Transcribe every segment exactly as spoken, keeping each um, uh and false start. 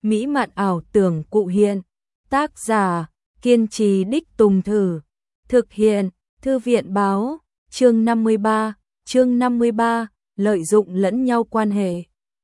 mỹ mạn ảo tưởng cụ hiện. Tác giả, kiên trì đích tùng thử. Thực hiện, Thư viện báo, chương năm mươi ba, chương năm mươi ba, lợi dụng lẫn nhau quan hệ.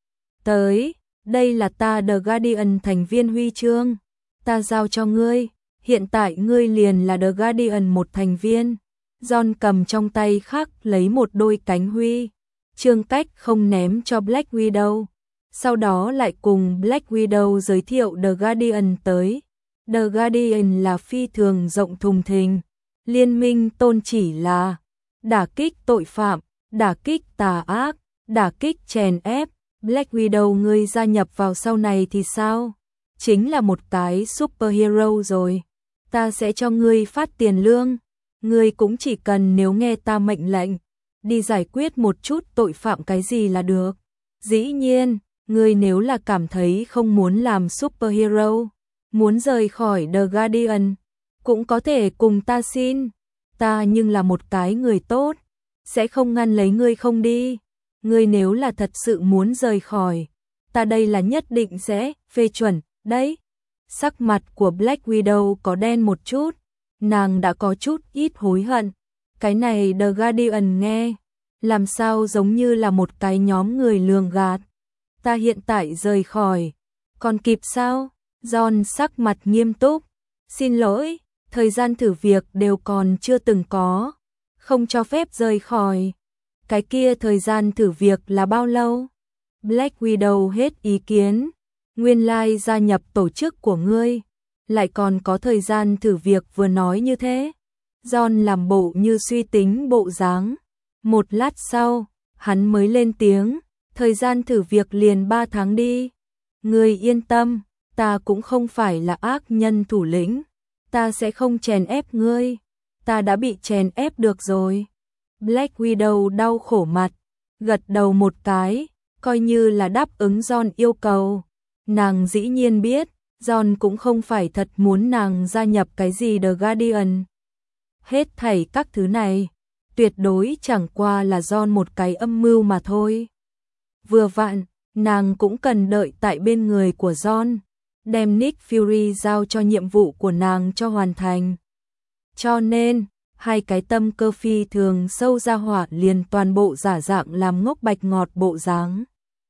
Tới, đây là ta The Guardian thành viên huy chương, ta giao cho ngươi, hiện tại ngươi liền là The Guardian một thành viên. John cầm trong tay khắc lấy một đôi cánh huy chương cách không ném cho Black Widow, sau đó lại cùng Black Widow giới thiệu The Guardian tới. The Guardian là phi thường rộng thùng thình, liên minh tôn chỉ là đả kích tội phạm, đả kích tà ác, đả kích chèn ép. Black Widow ngươi gia nhập vào sau này thì sao? Chính là một cái superhero rồi. Ta sẽ cho ngươi phát tiền lương. Ngươi cũng chỉ cần nếu nghe ta mệnh lệnh, đi giải quyết một chút tội phạm cái gì là được. Dĩ nhiên, ngươi nếu là cảm thấy không muốn làm superhero, muốn rời khỏi The Guardian, cũng có thể cùng ta xin. Ta nhưng là một cái người tốt, sẽ không ngăn lấy ngươi không đi. Ngươi nếu là thật sự muốn rời khỏi, ta đây là nhất định sẽ phê chuẩn, đấy. Sắc mặt của Black Widow có đen một chút, nàng đã có chút ít hối hận. Cái này The Guardian nghe, làm sao giống như là một cái nhóm người lường gạt. Ta hiện tại rời khỏi, còn kịp sao? John sắc mặt nghiêm túc, xin lỗi, thời gian thử việc đều còn chưa từng có, không cho phép rời khỏi. Cái kia thời gian thử việc là bao lâu? Black Widow hết ý kiến, nguyên lai gia nhập tổ chức của ngươi, lại còn có thời gian thử việc vừa nói như thế. John làm bộ như suy tính bộ dáng. Một lát sau, hắn mới lên tiếng, thời gian thử việc liền ba tháng đi. Ngươi yên tâm, ta cũng không phải là ác nhân thủ lĩnh, ta sẽ không chèn ép ngươi, ta đã bị chèn ép được rồi. Black Widow đau khổ mặt, gật đầu một cái, coi như là đáp ứng John yêu cầu. Nàng dĩ nhiên biết, John cũng không phải thật muốn nàng gia nhập cái gì The Guardian. Hết thảy các thứ này, tuyệt đối chẳng qua là John một cái âm mưu mà thôi. Vừa vặn, nàng cũng cần đợi tại bên người của John, đem Nick Fury giao cho nhiệm vụ của nàng cho hoàn thành. Cho nên, hai cái tâm cơ phi thường sâu ra hỏa liền toàn bộ giả dạng làm ngốc bạch ngọt bộ dáng.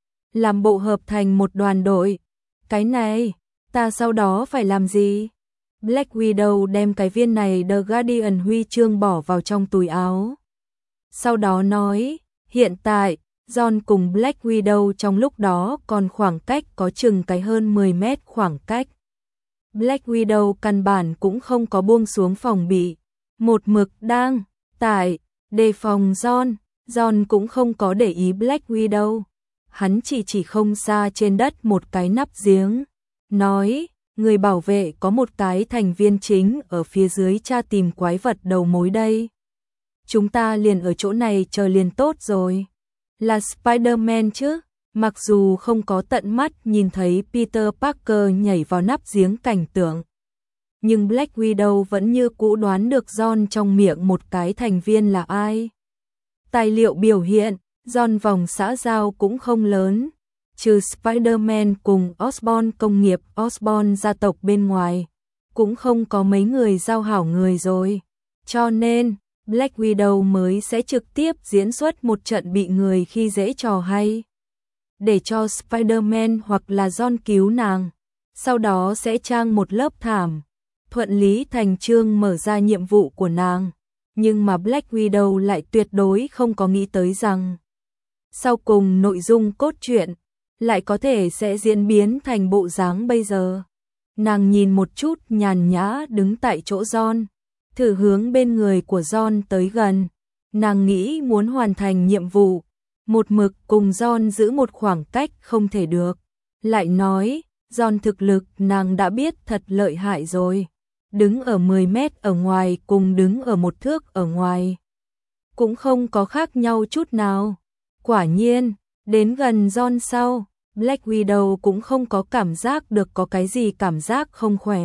Làm bộ hợp thành một đoàn đội. Cái này, ta sau đó phải làm gì? Black Widow đem cái viên này The Guardian huy chương bỏ vào trong túi áo. Sau đó nói, hiện tại, John cùng Black Widow trong lúc đó còn khoảng cách có chừng cái hơn mười mét khoảng cách. Black Widow căn bản cũng không có buông xuống phòng bị. Một mực đang, tại, đề phòng John. John cũng không có để ý Black Widow. Hắn chỉ chỉ không xa trên đất một cái nắp giếng. Nói, người bảo vệ có một cái thành viên chính ở phía dưới tra tìm quái vật đầu mối đây. Chúng ta liền ở chỗ này chờ liền tốt rồi. Là Spider-Man chứ? Mặc dù không có tận mắt nhìn thấy Peter Parker nhảy vào nắp giếng cảnh tượng, nhưng Black Widow vẫn như cũ đoán được John trong miệng một cái thành viên là ai. Tài liệu biểu hiện, John vòng xã giao cũng không lớn, trừ Spider-Man cùng Osborn công nghiệp Osborn gia tộc bên ngoài, cũng không có mấy người giao hảo người rồi. Cho nên, Black Widow mới sẽ trực tiếp diễn xuất một trận bị người khi dễ trò hay, để cho Spider-Man hoặc là John cứu nàng, sau đó sẽ trang một lớp thảm, thuận lý thành chương mở ra nhiệm vụ của nàng. Nhưng mà Black Widow lại tuyệt đối không có nghĩ tới rằng, sau cùng nội dung cốt truyện lại có thể sẽ diễn biến thành bộ dáng bây giờ. Nàng nhìn một chút nhàn nhã đứng tại chỗ John, thử hướng bên người của John tới gần. Nàng nghĩ muốn hoàn thành nhiệm vụ, một mực cùng John giữ một khoảng cách không thể được. Lại nói, John thực lực nàng đã biết thật lợi hại rồi. Đứng ở mười mét ở ngoài cùng đứng ở một thước ở ngoài, cũng không có khác nhau chút nào. Quả nhiên, đến gần John sau, Black Widow cũng không có cảm giác được có cái gì cảm giác không khỏe.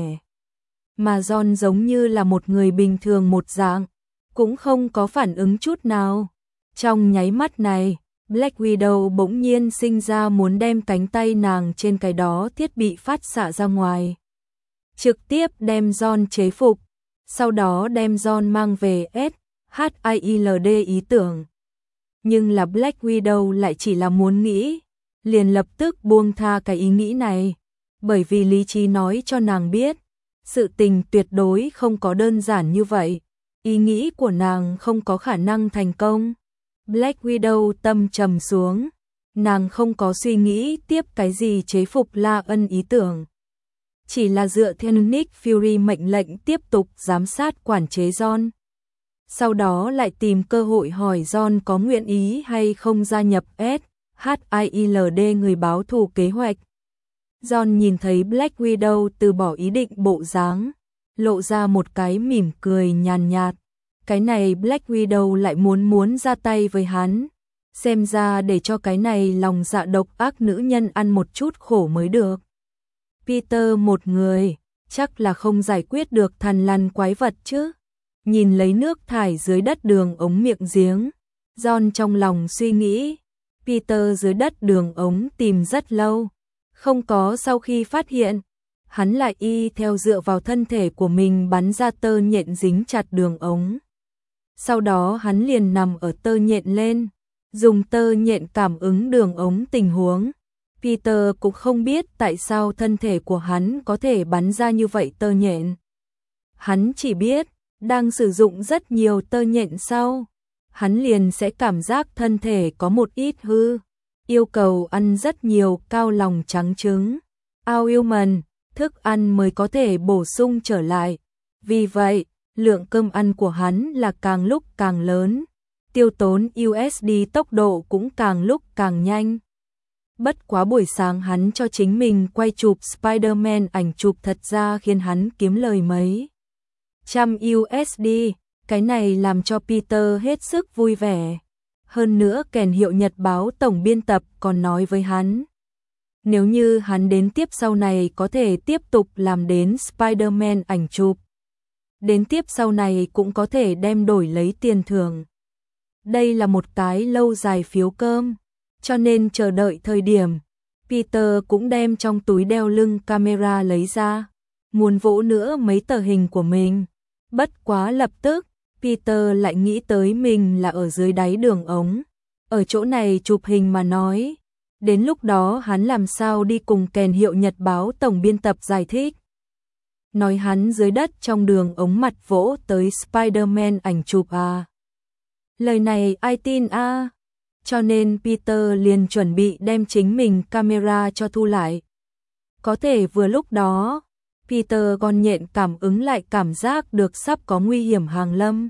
Mà John giống như là một người bình thường một dạng, cũng không có phản ứng chút nào. Trong nháy mắt này, Black Widow bỗng nhiên sinh ra muốn đem cánh tay nàng trên cái đó thiết bị phát xạ ra ngoài. Trực tiếp đem John chế phục, sau đó đem John mang về S H I L D ý tưởng. Nhưng là Black Widow lại chỉ là muốn nghĩ, liền lập tức buông tha cái ý nghĩ này, bởi vì lý trí nói cho nàng biết, sự tình tuyệt đối không có đơn giản như vậy, ý nghĩ của nàng không có khả năng thành công. Black Widow tâm trầm xuống, nàng không có suy nghĩ tiếp cái gì chế phục La Ân ý tưởng. Chỉ là dựa theo Nick Fury mệnh lệnh tiếp tục giám sát quản chế John. Sau đó lại tìm cơ hội hỏi John có nguyện ý hay không gia nhập S H I L D người báo thù kế hoạch. John nhìn thấy Black Widow từ bỏ ý định bộ dáng, lộ ra một cái mỉm cười nhàn nhạt. Cái này Black Widow lại muốn muốn ra tay với hắn. Xem ra để cho cái này lòng dạ độc ác nữ nhân ăn một chút khổ mới được. Peter một người, chắc là không giải quyết được thằn lằn quái vật chứ. Nhìn lấy nước thải dưới đất đường ống miệng giếng, John trong lòng suy nghĩ. Peter dưới đất đường ống tìm rất lâu, không có sau khi phát hiện, hắn lại y theo dựa vào thân thể của mình bắn ra tơ nhện dính chặt đường ống. Sau đó hắn liền nằm ở tơ nhện lên, dùng tơ nhện cảm ứng đường ống tình huống. Peter cũng không biết tại sao thân thể của hắn có thể bắn ra như vậy tơ nhện. Hắn chỉ biết, đang sử dụng rất nhiều tơ nhện sau, hắn liền sẽ cảm giác thân thể có một ít hư, yêu cầu ăn rất nhiều cao lòng trắng trứng, almond, thức ăn mới có thể bổ sung trở lại. Vì vậy, lượng cơm ăn của hắn là càng lúc càng lớn, tiêu tốn u ét đê tốc độ cũng càng lúc càng nhanh. Bất quá buổi sáng hắn cho chính mình quay chụp Spider-Man ảnh chụp thật ra khiến hắn kiếm lời mấy trăm u ét đê, cái này làm cho Peter hết sức vui vẻ. Hơn nữa kèn hiệu nhật báo tổng biên tập còn nói với hắn, nếu như hắn đến tiếp sau này có thể tiếp tục làm đến Spider-Man ảnh chụp, đến tiếp sau này cũng có thể đem đổi lấy tiền thưởng. Đây là một cái lâu dài phiếu cơm, cho nên chờ đợi thời điểm, Peter cũng đem trong túi đeo lưng camera lấy ra, muốn vỗ nữa mấy tờ hình của mình. Bất quá lập tức, Peter lại nghĩ tới mình là ở dưới đáy đường ống, ở chỗ này chụp hình mà nói. Đến lúc đó hắn làm sao đi cùng kèn hiệu nhật báo tổng biên tập giải thích. Nói hắn dưới đất trong đường ống mặt vỗ tới Spider-Man ảnh chụp à. Lời này ai tin a? À? Cho nên Peter liền chuẩn bị đem chính mình camera cho thu lại. Có thể vừa lúc đó, Peter con nhện cảm ứng lại cảm giác được sắp có nguy hiểm hàng lâm.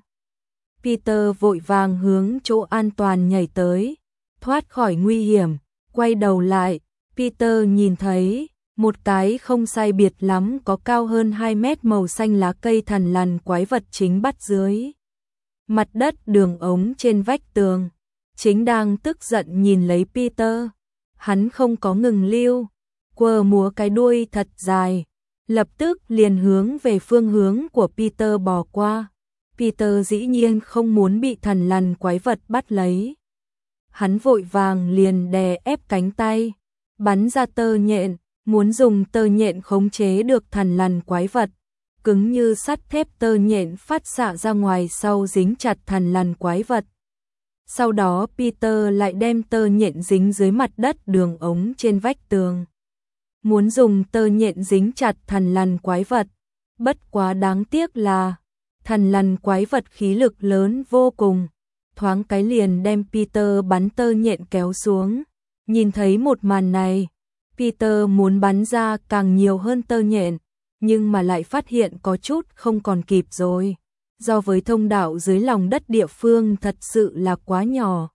Peter vội vàng hướng chỗ an toàn nhảy tới, thoát khỏi nguy hiểm, quay đầu lại, Peter nhìn thấy một cái không sai biệt lắm có cao hơn hai mét màu xanh lá cây thằn lằn quái vật chính bắt dưới mặt đất đường ống trên vách tường, chính đang tức giận nhìn lấy Peter. Hắn không có ngừng lưu, quơ múa cái đuôi thật dài, lập tức liền hướng về phương hướng của Peter bò qua. Peter dĩ nhiên không muốn bị thằn lằn quái vật bắt lấy. Hắn vội vàng liền đè ép cánh tay, bắn ra tơ nhện, muốn dùng tơ nhện khống chế được thằn lằn quái vật. Cứng như sắt thép tơ nhện phát xạ ra ngoài sau dính chặt thằn lằn quái vật. Sau đó Peter lại đem tơ nhện dính dưới mặt đất đường ống trên vách tường. Muốn dùng tơ nhện dính chặt thằn lằn quái vật. Bất quá đáng tiếc là thằn lằn quái vật khí lực lớn vô cùng. Thoáng cái liền đem Peter bắn tơ nhện kéo xuống. Nhìn thấy một màn này, Peter muốn bắn ra càng nhiều hơn tơ nhện, nhưng mà lại phát hiện có chút không còn kịp rồi. Do với thông đạo dưới lòng đất địa phương thật sự là quá nhỏ.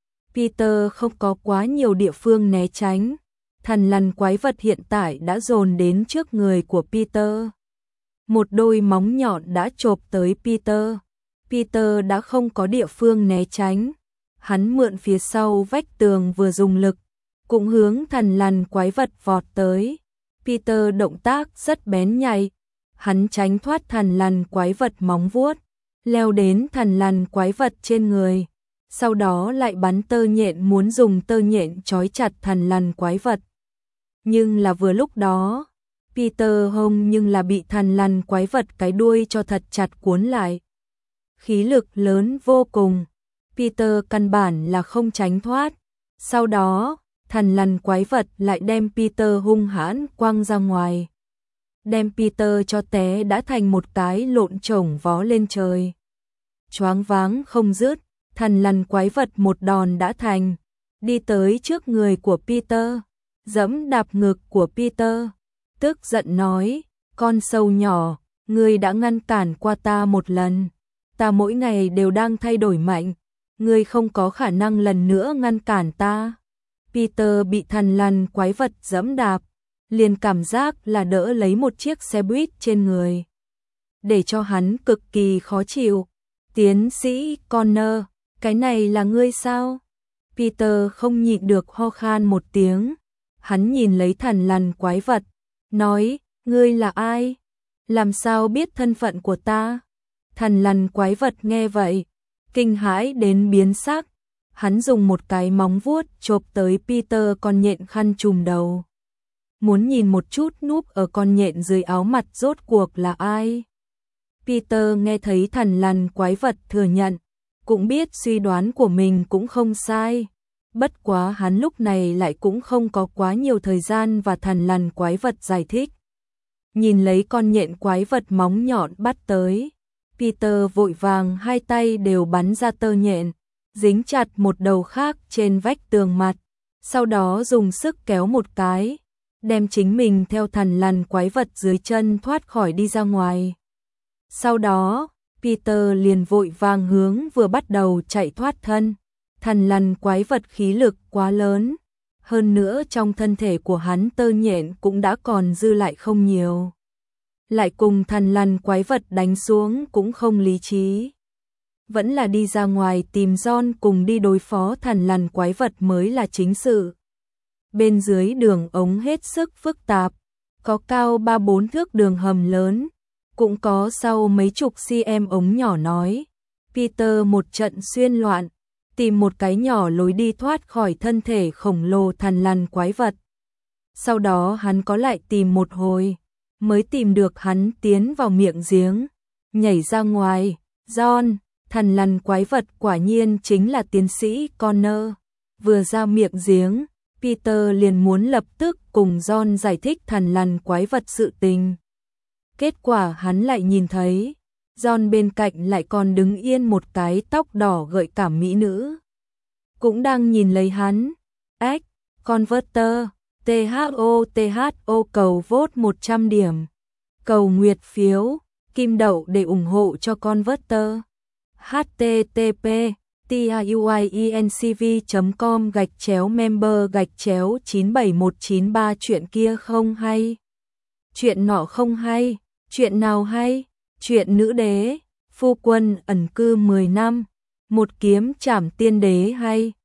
Peter không có quá nhiều địa phương né tránh. Thằn lằn quái vật hiện tại đã dồn đến trước người của Peter. Một đôi móng nhọn đã chộp tới Peter. Peter đã không có địa phương né tránh. Hắn mượn phía sau vách tường vừa dùng lực, cũng hướng thằn lằn quái vật vọt tới. Peter động tác rất bén nhạy. Hắn tránh thoát thằn lằn quái vật móng vuốt, leo đến thằn lằn quái vật trên người. sau đó lại bắn tơ nhện muốn dùng tơ nhện trói chặt thằn lằn quái vật. Nhưng là vừa lúc đó, Peter hông nhưng là bị thằn lằn quái vật cái đuôi cho thật chặt cuốn lại. Khí lực lớn vô cùng, Peter căn bản là không tránh thoát. Sau đó, thằn lằn quái vật lại đem Peter hung hãn quăng ra ngoài. Đem Peter cho té đã thành một cái lộn chổng vó lên trời. Choáng váng không dứt, thằn lằn quái vật một đòn đã thành, đi tới trước người của Peter, giẫm đạp ngực của Peter, tức giận nói, con sâu nhỏ, ngươi đã ngăn cản qua ta một lần, ta mỗi ngày đều đang thay đổi mạnh, ngươi không có khả năng lần nữa ngăn cản ta. Peter bị thằn lằn quái vật giẫm đạp, liền cảm giác là đỡ lấy một chiếc xe buýt trên người, để cho hắn cực kỳ khó chịu. Tiến sĩ Connor, cái này là ngươi sao? Peter không nhịn được ho khan một tiếng, hắn nhìn lấy thằn lằn quái vật, nói, ngươi là ai? Làm sao biết thân phận của ta? Thằn lằn quái vật nghe vậy, kinh hãi đến biến sắc, hắn dùng một cái móng vuốt chộp tới Peter con nhện khăn trùm đầu. Muốn nhìn một chút núp ở con nhện dưới áo mặt rốt cuộc là ai? Peter nghe thấy thằn lằn quái vật thừa nhận, cũng biết suy đoán của mình cũng không sai. Bất quá hắn lúc này lại cũng không có quá nhiều thời gian và thằn lằn quái vật giải thích. Nhìn lấy con nhện quái vật móng nhọn bắt tới, Peter vội vàng hai tay đều bắn ra tơ nhện, dính chặt một đầu khác trên vách tường mặt, sau đó dùng sức kéo một cái, đem chính mình theo thằn lằn quái vật dưới chân thoát khỏi đi ra ngoài. Sau đó, Peter liền vội vàng hướng vừa bắt đầu chạy thoát thân. Thằn lằn quái vật khí lực quá lớn, hơn nữa trong thân thể của hắn tơ nhện cũng đã còn dư lại không nhiều. Lại cùng thằn lằn quái vật đánh xuống cũng không lý trí. Vẫn là đi ra ngoài tìm John cùng đi đối phó thằn lằn quái vật mới là chính sự. Bên dưới đường ống hết sức phức tạp, có cao ba bốn thước đường hầm lớn, cũng có sau mấy chục cm ống nhỏ nói. Peter một trận xuyên loạn, tìm một cái nhỏ lối đi thoát khỏi thân thể khổng lồ thằn lằn quái vật. Sau đó hắn có lại tìm một hồi, mới tìm được hắn tiến vào miệng giếng, nhảy ra ngoài. John, thằn lằn quái vật quả nhiên chính là tiến sĩ Connor. Vừa ra miệng giếng, Peter liền muốn lập tức cùng John giải thích thằn lằn quái vật sự tình. Kết quả hắn lại nhìn thấy, John bên cạnh lại còn đứng yên một cái tóc đỏ gợi cảm mỹ nữ. Cũng đang nhìn lấy hắn. Ếch, Converter, tê hát o tê hát o cầu vote một trăm điểm. Cầu nguyệt phiếu, kim đậu để ủng hộ cho Converter. http tiuiencv chấm com gạch chéo member gạch chéo chín bảy một chín ba chuyện kia không hay. Chuyện nọ không hay, chuyện nào hay? Chuyện nữ đế, phu quân ẩn cư mười năm, một kiếm trảm tiên đế hay.